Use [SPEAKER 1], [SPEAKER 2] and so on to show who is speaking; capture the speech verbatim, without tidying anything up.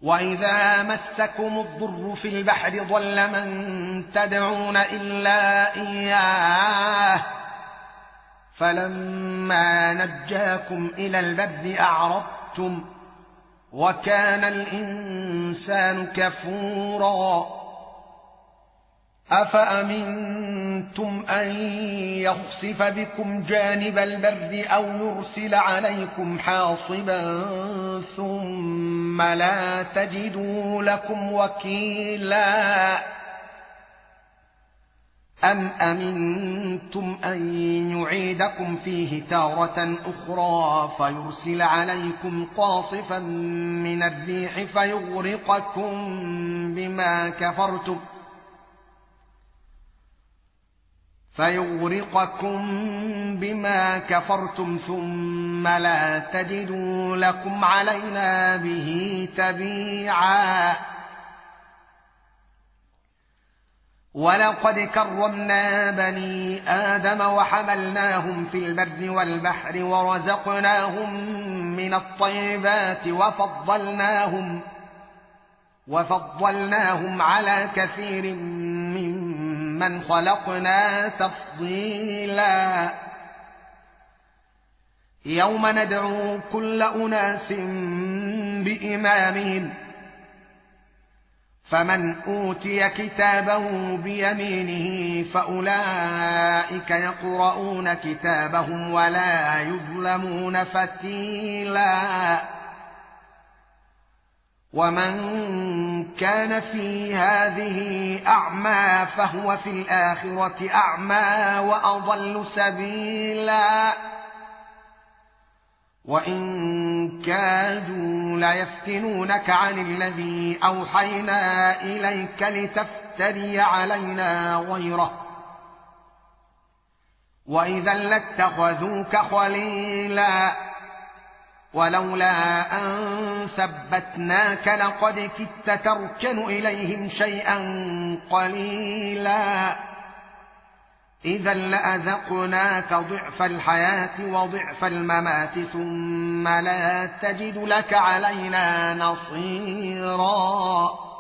[SPEAKER 1] وإذا مسكم الضر في البحر ضل من تدعون إلا إياه فلما نجاكم إلى البر أعرضتم وكان الإنسان كفورا أفأمنتم أن يخسف بكم جانب البر أو يرسل عليكم حاصبا ثم لا تجدوا لكم وكيلا أم أمنتم أن يعيدكم فيه تارة أخرى فيرسل عليكم قاصفا من الريح فيغرقكم بما كفرتم فيغرقكم بما كفرتم ثم لا تجدوا لكم علينا به تبيعا ولقد كرمنا بني آدم وحملناهم في البر والبحر ورزقناهم من الطيبات وفضلناهم وفضلناهم على كثير ممن خلقنا تفضيلا يوم ندعو كل أناس بإمامهم فمن أوتي كتابه بيمينه فأولئك يقرؤون كتابهم ولا يظلمون فتيلا ومن كان في هذه أعمى فهو في الآخرة أعمى وأضل سبيلا وإن كادوا ليفتنونك عن الذي أوحينا إليك لتفتري علينا غيره وإذا لاتخذوك خليلا ولولا أن ثبتناك لقد كدت تركن إليهم شيئا قليلا إذا لأذقناك ضعف الحياة وضعف الممات ثم لا تجد لك علينا نصيرا